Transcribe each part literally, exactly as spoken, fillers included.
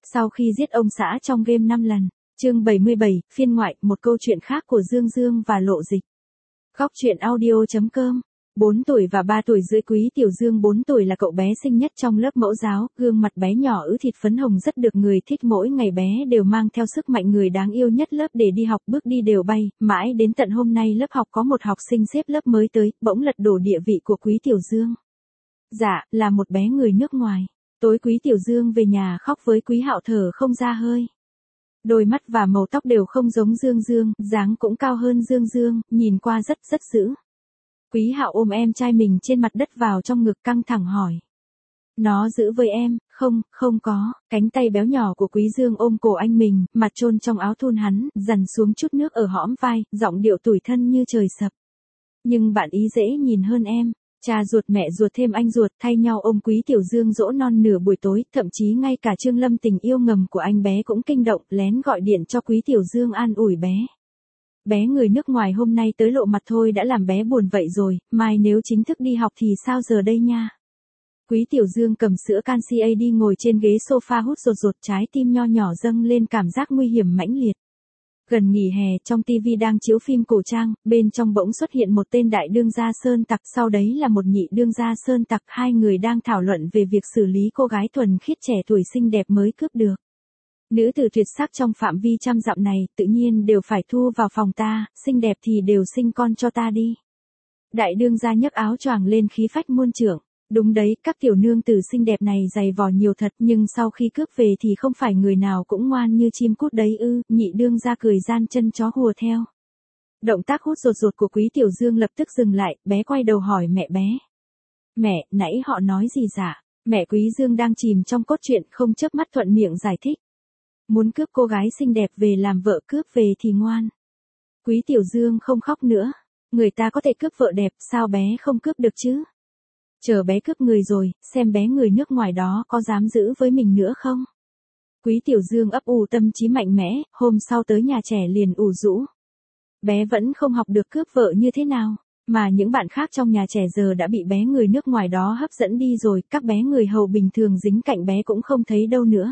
Sau khi giết ông xã trong game năm lần. Chương bảy mươi bảy, phiên ngoại, một câu chuyện khác của Dương Dương và Lộ Dịch. Góc truyện audio chấm com. bốn tuổi và ba tuổi rưỡi. Quý Tiểu Dương bốn tuổi là cậu bé xinh nhất trong lớp mẫu giáo, gương mặt bé nhỏ ứ thịt phấn hồng rất được người thích, mỗi ngày bé đều mang theo sức mạnh người đáng yêu nhất lớp để đi học, bước đi đều bay, mãi đến tận hôm nay lớp học có một học sinh xếp lớp mới tới, bỗng lật đổ địa vị của Quý Tiểu Dương. Dạ, là một bé người nước ngoài. Tối Quý Tiểu Dương về nhà khóc với Quý Hạo thở không ra hơi. Đôi mắt và màu tóc đều không giống Dương Dương, dáng cũng cao hơn Dương Dương, nhìn qua rất rất dữ. Quý Hạo ôm em trai mình trên mặt đất vào trong ngực căng thẳng hỏi. Nó giữ với em, không, không có. Cánh tay béo nhỏ của Quý Dương ôm cổ anh mình, mặt chôn trong áo thun hắn, dằn xuống chút nước ở hõm vai, giọng điệu tủi thân như trời sập. Nhưng bạn ý dễ nhìn hơn em. Cha ruột mẹ ruột thêm anh ruột thay nhau ôm Quý Tiểu Dương dỗ non nửa buổi tối, thậm chí ngay cả Trương Lâm tình yêu ngầm của anh bé cũng kinh động, lén gọi điện cho Quý Tiểu Dương an ủi bé. Bé người nước ngoài hôm nay tới lộ mặt thôi đã làm bé buồn vậy rồi, mai nếu chính thức đi học thì sao giờ đây nha. Quý Tiểu Dương cầm sữa canxi a đê ngồi trên ghế sofa hút rột rột, trái tim nho nhỏ dâng lên cảm giác nguy hiểm mãnh liệt. Gần nghỉ hè, trong tivi đang chiếu phim cổ trang, bên trong bỗng xuất hiện một tên đại đương gia sơn tặc, sau đấy là một nhị đương gia sơn tặc, hai người đang thảo luận về việc xử lý cô gái thuần khiết trẻ tuổi xinh đẹp mới cướp được. Nữ tử tuyệt sắc trong phạm vi trăm dặm này, tự nhiên đều phải thu vào phòng ta, xinh đẹp thì đều sinh con cho ta đi. Đại đương gia nhấc áo choàng lên khí phách muôn trượng. Đúng đấy, các tiểu nương tử xinh đẹp này dày vò nhiều thật, nhưng sau khi cướp về thì không phải người nào cũng ngoan như chim cút đấy ư, nhị đương gia cười gian chân chó hùa theo. Động tác hút rột rột của Quý Tiểu Dương lập tức dừng lại, bé quay đầu hỏi mẹ bé. Mẹ, nãy họ nói gì dạ? Mẹ Quý Dương đang chìm trong cốt truyện không chớp mắt thuận miệng giải thích. Muốn cướp cô gái xinh đẹp về làm vợ, cướp về thì ngoan. Quý Tiểu Dương không khóc nữa. Người ta có thể cướp vợ đẹp, sao bé không cướp được chứ? Chờ bé cướp người rồi, xem bé người nước ngoài đó có dám giữ với mình nữa không? Quý Tiểu Dương ấp ủ tâm trí mạnh mẽ, hôm sau tới nhà trẻ liền ủ rũ. Bé vẫn không học được cướp vợ như thế nào, mà những bạn khác trong nhà trẻ giờ đã bị bé người nước ngoài đó hấp dẫn đi rồi, các bé người hầu bình thường dính cạnh bé cũng không thấy đâu nữa.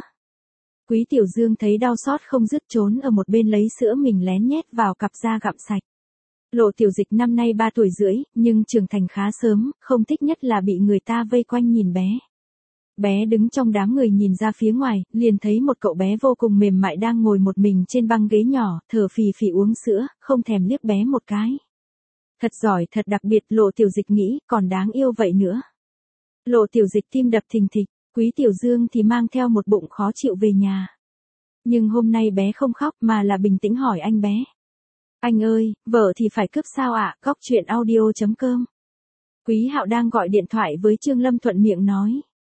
Quý Tiểu Dương thấy đau xót không dứt, trốn ở một bên lấy sữa mình lén nhét vào cặp da gặm sạch. Lộ Tiểu Dịch năm nay ba tuổi rưỡi, nhưng trưởng thành khá sớm, không thích nhất là bị người ta vây quanh nhìn bé. Bé đứng trong đám người nhìn ra phía ngoài, liền thấy một cậu bé vô cùng mềm mại đang ngồi một mình trên băng ghế nhỏ, thở phì phì uống sữa, không thèm liếc bé một cái. Thật giỏi, thật đặc biệt, Lộ Tiểu Dịch nghĩ, còn đáng yêu vậy nữa. Lộ Tiểu Dịch tim đập thình thịch, Quý Tiểu Dương thì mang theo một bụng khó chịu về nhà. Nhưng hôm nay bé không khóc mà là bình tĩnh hỏi anh bé. Anh ơi, vợ thì phải cướp sao ạ? Góc truyện audio chấm com. Quý Hạo đang gọi điện thoại với Trương Lâm thuận miệng nói.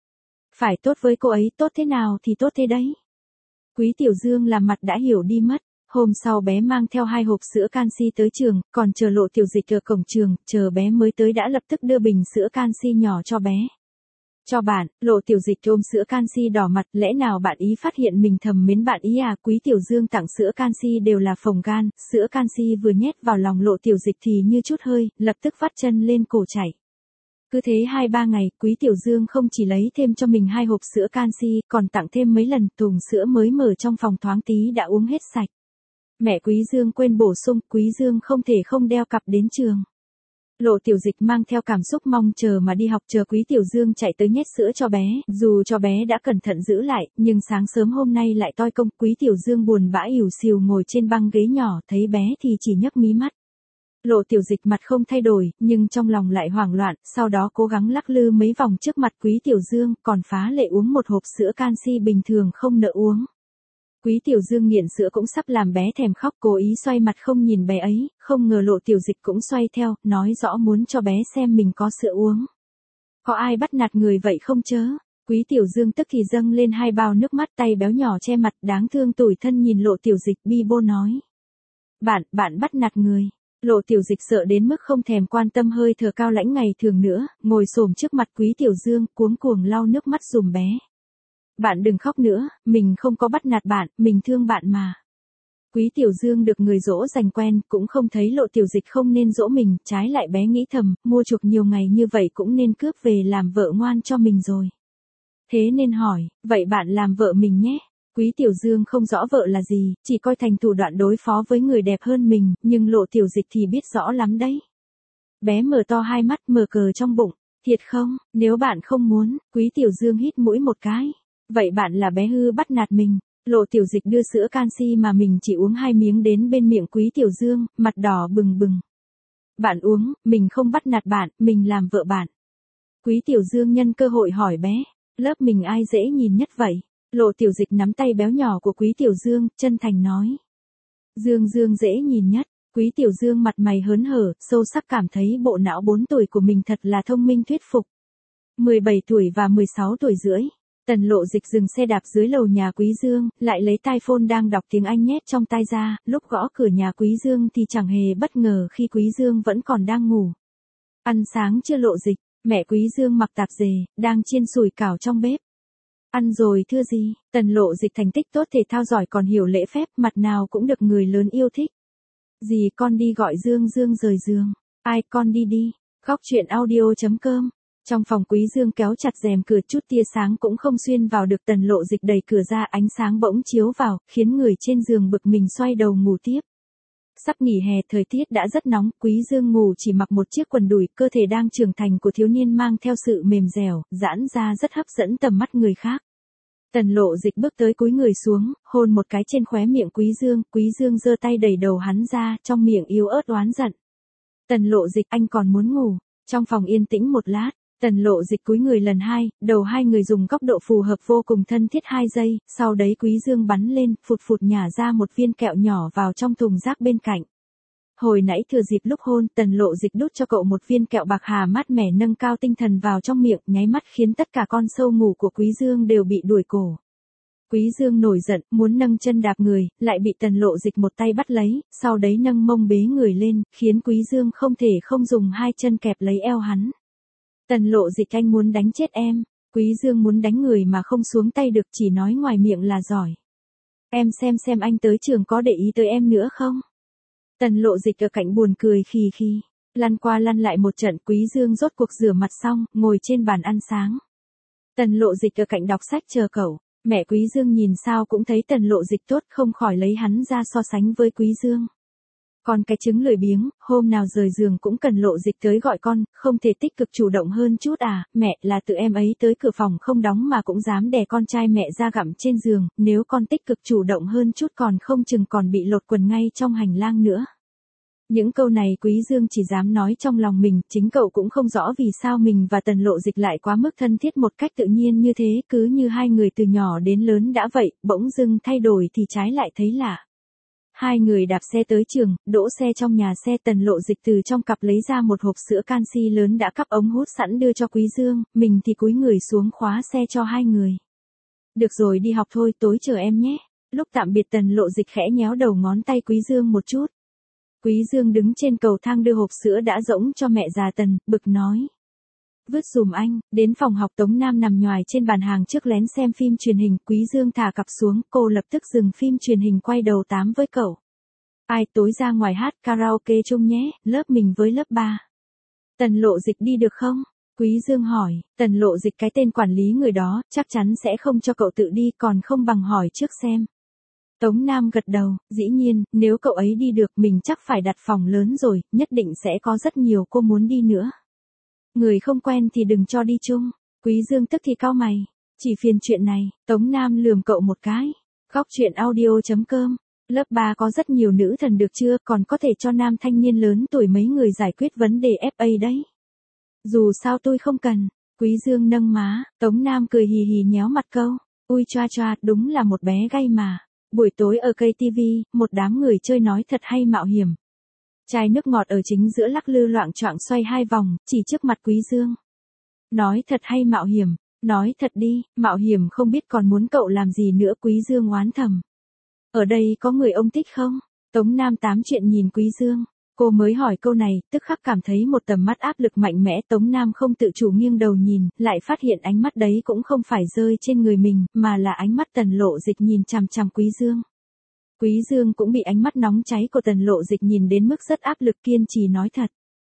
Phải tốt với cô ấy, tốt thế nào thì tốt thế đấy. Quý Tiểu Dương làm mặt đã hiểu đi mất. Hôm sau bé mang theo hai hộp sữa canxi tới trường, còn chờ Lộ Tiểu Dịch ở cổng trường, chờ bé mới tới đã lập tức đưa bình sữa canxi nhỏ cho bé. Cho bạn, Lộ Tiểu Dịch ôm sữa canxi đỏ mặt, lẽ nào bạn ý phát hiện mình thầm mến bạn ý à? Quý Tiểu Dương tặng sữa canxi đều là phồng gan, sữa canxi vừa nhét vào lòng Lộ Tiểu Dịch thì như chút hơi, lập tức vắt chân lên cổ chảy. Cứ thế hai ba ngày, Quý Tiểu Dương không chỉ lấy thêm cho mình hai hộp sữa canxi, còn tặng thêm mấy lần, thùng sữa mới mở trong phòng thoáng tí đã uống hết sạch. Mẹ Quý Dương quên bổ sung, Quý Dương không thể không đeo cặp đến trường. Lộ Tiểu Dịch mang theo cảm xúc mong chờ mà đi học, chờ Quý Tiểu Dương chạy tới nhét sữa cho bé, dù cho bé đã cẩn thận giữ lại, nhưng sáng sớm hôm nay lại toi công, Quý Tiểu Dương buồn bã ỉu xìu ngồi trên băng ghế nhỏ, thấy bé thì chỉ nhấc mí mắt. Lộ Tiểu Dịch mặt không thay đổi, nhưng trong lòng lại hoảng loạn, sau đó cố gắng lắc lư mấy vòng trước mặt Quý Tiểu Dương, còn phá lệ uống một hộp sữa canxi bình thường không nỡ uống. Quý Tiểu Dương nghiện sữa cũng sắp làm bé thèm khóc, cố ý xoay mặt không nhìn bé ấy, không ngờ Lộ Tiểu Dịch cũng xoay theo, nói rõ muốn cho bé xem mình có sữa uống. Có ai bắt nạt người vậy không chớ? Quý Tiểu Dương tức thì dâng lên hai bao nước mắt, tay béo nhỏ che mặt, đáng thương tủi thân nhìn Lộ Tiểu Dịch bi bô nói. Bạn, bạn bắt nạt người. Lộ Tiểu Dịch sợ đến mức không thèm quan tâm hơi thở cao lãnh ngày thường nữa, ngồi xổm trước mặt Quý Tiểu Dương, cuống cuồng lau nước mắt dùm bé. Bạn đừng khóc nữa, mình không có bắt nạt bạn, mình thương bạn mà. Quý Tiểu Dương được người dỗ dành quen, cũng không thấy Lộ Tiểu Dịch không nên dỗ mình, trái lại bé nghĩ thầm, mua chuộc nhiều ngày như vậy cũng nên cướp về làm vợ ngoan cho mình rồi. Thế nên hỏi, vậy bạn làm vợ mình nhé. Quý Tiểu Dương không rõ vợ là gì, chỉ coi thành thủ đoạn đối phó với người đẹp hơn mình, nhưng Lộ Tiểu Dịch thì biết rõ lắm đấy. Bé mở to hai mắt, mở cờ trong bụng. Thiệt không, nếu bạn không muốn, Quý Tiểu Dương hít mũi một cái. Vậy bạn là bé hư bắt nạt mình. Lộ Tiểu Dịch đưa sữa canxi mà mình chỉ uống hai miếng đến bên miệng Quý Tiểu Dương, mặt đỏ bừng bừng. Bạn uống, mình không bắt nạt bạn, mình làm vợ bạn. Quý Tiểu Dương nhân cơ hội hỏi bé, lớp mình ai dễ nhìn nhất vậy? Lộ Tiểu Dịch nắm tay béo nhỏ của Quý Tiểu Dương, chân thành nói. Dương Dương dễ nhìn nhất. Quý Tiểu Dương mặt mày hớn hở, sâu sắc cảm thấy bộ não bốn tuổi của mình thật là thông minh thuyết phục. mười bảy tuổi và mười sáu tuổi rưỡi. Tần Lộ Dịch dừng xe đạp dưới lầu nhà Quý Dương, lại lấy tai phone đang đọc tiếng Anh nhét trong tai ra, lúc gõ cửa nhà Quý Dương thì chẳng hề bất ngờ khi Quý Dương vẫn còn đang ngủ. Ăn sáng chưa Lộ Dịch? Mẹ Quý Dương mặc tạp dề, đang chiên sủi cảo trong bếp. Ăn rồi thưa gì? Tần Lộ Dịch thành tích tốt thể thao giỏi còn hiểu lễ phép, mặt nào cũng được người lớn yêu thích. Dì con đi gọi Dương Dương rời giường. Ai con đi đi. Khóc chuyện audio.com. Trong phòng Quý Dương kéo chặt rèm cửa, chút tia sáng cũng không xuyên vào được. Tần Lộ Dịch đẩy cửa ra, ánh sáng bỗng chiếu vào, khiến người trên giường bực mình xoay đầu ngủ tiếp. Sắp nghỉ hè, thời tiết đã rất nóng, Quý Dương ngủ chỉ mặc một chiếc quần đùi, cơ thể đang trưởng thành của thiếu niên mang theo sự mềm dẻo, giãn ra rất hấp dẫn tầm mắt người khác. Tần Lộ Dịch bước tới cúi người xuống, hôn một cái trên khóe miệng Quý Dương, Quý Dương giơ tay đẩy đầu hắn ra, trong miệng yếu ớt oán giận. Tần Lộ Dịch, anh còn muốn ngủ? Trong phòng yên tĩnh một lát, Tần Lộ Dịch cúi người lần hai, đầu hai người dùng góc độ phù hợp vô cùng thân thiết hai giây, sau đấy Quý Dương bắn lên, phụt phụt nhả ra một viên kẹo nhỏ vào trong thùng rác bên cạnh. Hồi nãy thừa dịp lúc hôn, Tần Lộ Dịch đút cho cậu một viên kẹo bạc hà mát mẻ nâng cao tinh thần vào trong miệng, nháy mắt khiến tất cả con sâu ngủ của Quý Dương đều bị đuổi cổ. Quý Dương nổi giận, muốn nâng chân đạp người, lại bị Tần Lộ Dịch một tay bắt lấy, sau đấy nâng mông bế người lên, khiến Quý Dương không thể không dùng hai chân kẹp lấy eo hắn. Tần Lộ Dịch, anh muốn đánh chết em. Quý Dương muốn đánh người mà không xuống tay được, chỉ nói ngoài miệng là giỏi. Em xem xem anh tới trường có để ý tới em nữa không? Tần Lộ Dịch ở cạnh buồn cười khì khì. Lăn qua lăn lại một trận, Quý Dương rốt cuộc rửa mặt xong, ngồi trên bàn ăn sáng. Tần Lộ Dịch ở cạnh đọc sách chờ cậu. Mẹ Quý Dương nhìn sao cũng thấy Tần Lộ Dịch tốt, không khỏi lấy hắn ra so sánh với Quý Dương. Còn cái trứng lười biếng, hôm nào rời giường cũng cần Lộ Dịch tới gọi con, không thể tích cực chủ động hơn chút à? Mẹ, là tự em ấy tới cửa phòng không đóng mà cũng dám đè con trai mẹ ra gặm trên giường, nếu con tích cực chủ động hơn chút còn không chừng còn bị lột quần ngay trong hành lang nữa. Những câu này Quý Dương chỉ dám nói trong lòng mình, chính cậu cũng không rõ vì sao mình và Tần Lộ Dịch lại quá mức thân thiết một cách tự nhiên như thế, cứ như hai người từ nhỏ đến lớn đã vậy, bỗng dưng thay đổi thì trái lại thấy lạ. Hai người đạp xe tới trường, đỗ xe trong nhà xe. Tần Lộ Dịch từ trong cặp lấy ra một hộp sữa canxi lớn đã cắp ống hút sẵn đưa cho Quý Dương, mình thì cúi người xuống khóa xe cho hai người. Được rồi, đi học thôi, tối chờ em nhé. Lúc tạm biệt Tần Lộ Dịch khẽ nhéo đầu ngón tay Quý Dương một chút. Quý Dương đứng trên cầu thang đưa hộp sữa đã rỗng cho mẹ già Tần, bực nói. Vứt dùm anh. Đến phòng học, Tống Nam nằm nhoài trên bàn hàng trước lén xem phim truyền hình, Quý Dương thả cặp xuống, cô lập tức dừng phim truyền hình quay đầu tám với cậu. Ai, tối ra ngoài hát karaoke chung nhé, lớp mình với lớp ba. Tần Lộ Dịch đi được không? Quý Dương hỏi. Tần Lộ Dịch, cái tên quản lý người đó, chắc chắn sẽ không cho cậu tự đi, còn không bằng hỏi trước xem. Tống Nam gật đầu, dĩ nhiên, nếu cậu ấy đi được mình chắc phải đặt phòng lớn rồi, nhất định sẽ có rất nhiều cô muốn đi nữa. Người không quen thì đừng cho đi chung. Quý Dương tức thì cau mày. Chỉ phiền chuyện này. Tống Nam lườm cậu một cái. Khóc chuyện audio.com. Lớp ba có rất nhiều nữ thần được chưa, còn có thể cho nam thanh niên lớn tuổi mấy người giải quyết vấn đề ép a đấy. Dù sao tôi không cần. Quý Dương nâng má. Tống Nam cười hì hì nhéo mặt câu. Ui choa choa, đúng là một bé gay mà. Buổi tối ở cây ti vi, một đám người chơi nói thật hay mạo hiểm. Chai nước ngọt ở chính giữa lắc lư loạng choạng xoay hai vòng, chỉ trước mặt Quý Dương. Nói thật hay mạo hiểm? Nói thật đi, mạo hiểm không biết còn muốn cậu làm gì nữa. Quý Dương oán thầm. Ở đây có người ông thích không? Tống Nam tám chuyện nhìn Quý Dương. Cô mới hỏi câu này, tức khắc cảm thấy một tầm mắt áp lực mạnh mẽ. Tống Nam không tự chủ nghiêng đầu nhìn, lại phát hiện ánh mắt đấy cũng không phải rơi trên người mình, mà là ánh mắt Tần Lộ Dịch nhìn chằm chằm Quý Dương. Quý Dương cũng bị ánh mắt nóng cháy của Tần Lộ Dịch nhìn đến mức rất áp lực, kiên trì nói thật.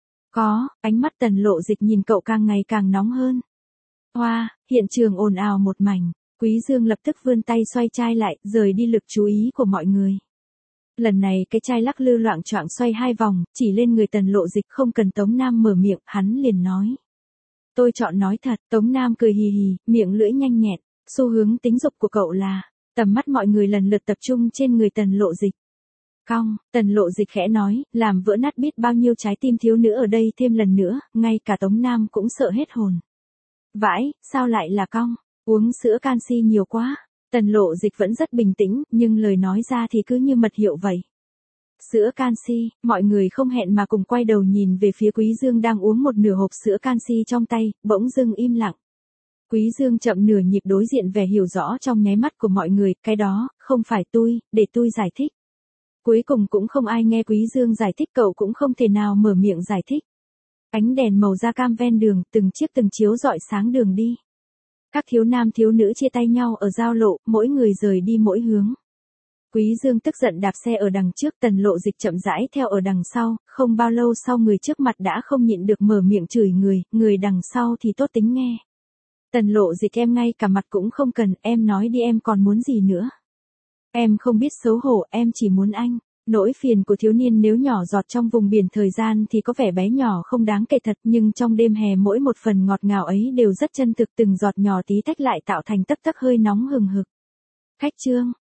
Có, ánh mắt Tần Lộ Dịch nhìn cậu càng ngày càng nóng hơn. Hoa, hiện trường ồn ào một mảnh. Quý Dương lập tức vươn tay xoay chai lại, rời đi lực chú ý của mọi người. Lần này cái chai lắc lư loạng choạng xoay hai vòng, chỉ lên người Tần Lộ Dịch, không cần Tống Nam mở miệng, hắn liền nói. Tôi chọn nói thật. Tống Nam cười hì hì, miệng lưỡi nhanh nhẹn. Xu hướng tính dục của cậu là, tầm mắt mọi người lần lượt tập trung trên người Tần Lộ Dịch. Cong, Tần Lộ Dịch khẽ nói, làm vỡ nát biết bao nhiêu trái tim thiếu nữ ở đây thêm lần nữa, ngay cả Tống Nam cũng sợ hết hồn. Vãi, sao lại là cong, uống sữa canxi nhiều quá. Tần Lộ Dịch vẫn rất bình tĩnh, nhưng lời nói ra thì cứ như mật hiệu vậy. Sữa canxi, mọi người không hẹn mà cùng quay đầu nhìn về phía Quý Dương đang uống một nửa hộp sữa canxi trong tay, bỗng dưng im lặng. Quý Dương chậm nửa nhịp đối diện vẻ hiểu rõ trong nháy mắt của mọi người, cái đó, không phải tôi, để tôi giải thích. Cuối cùng cũng không ai nghe Quý Dương giải thích, cậu cũng không thể nào mở miệng giải thích. Ánh đèn màu da cam ven đường, từng chiếc từng chiếu rọi sáng đường đi. Các thiếu nam thiếu nữ chia tay nhau ở giao lộ, mỗi người rời đi mỗi hướng. Quý Dương tức giận đạp xe ở đằng trước, Tần Lộ Dịch chậm rãi theo ở đằng sau, không bao lâu sau người trước mặt đã không nhịn được mở miệng chửi người, người đằng sau thì tốt tính nghe. Tần Lộ Dịch em ngay cả mặt cũng không cần, em nói đi em còn muốn gì nữa. Em không biết xấu hổ, em chỉ muốn anh. Nỗi phiền của thiếu niên nếu nhỏ giọt trong vùng biển thời gian thì có vẻ bé nhỏ không đáng kể thật, nhưng trong đêm hè mỗi một phần ngọt ngào ấy đều rất chân thực, từng giọt nhỏ tí tách lại tạo thành tấc tấc hơi nóng hừng hực. Khách trương,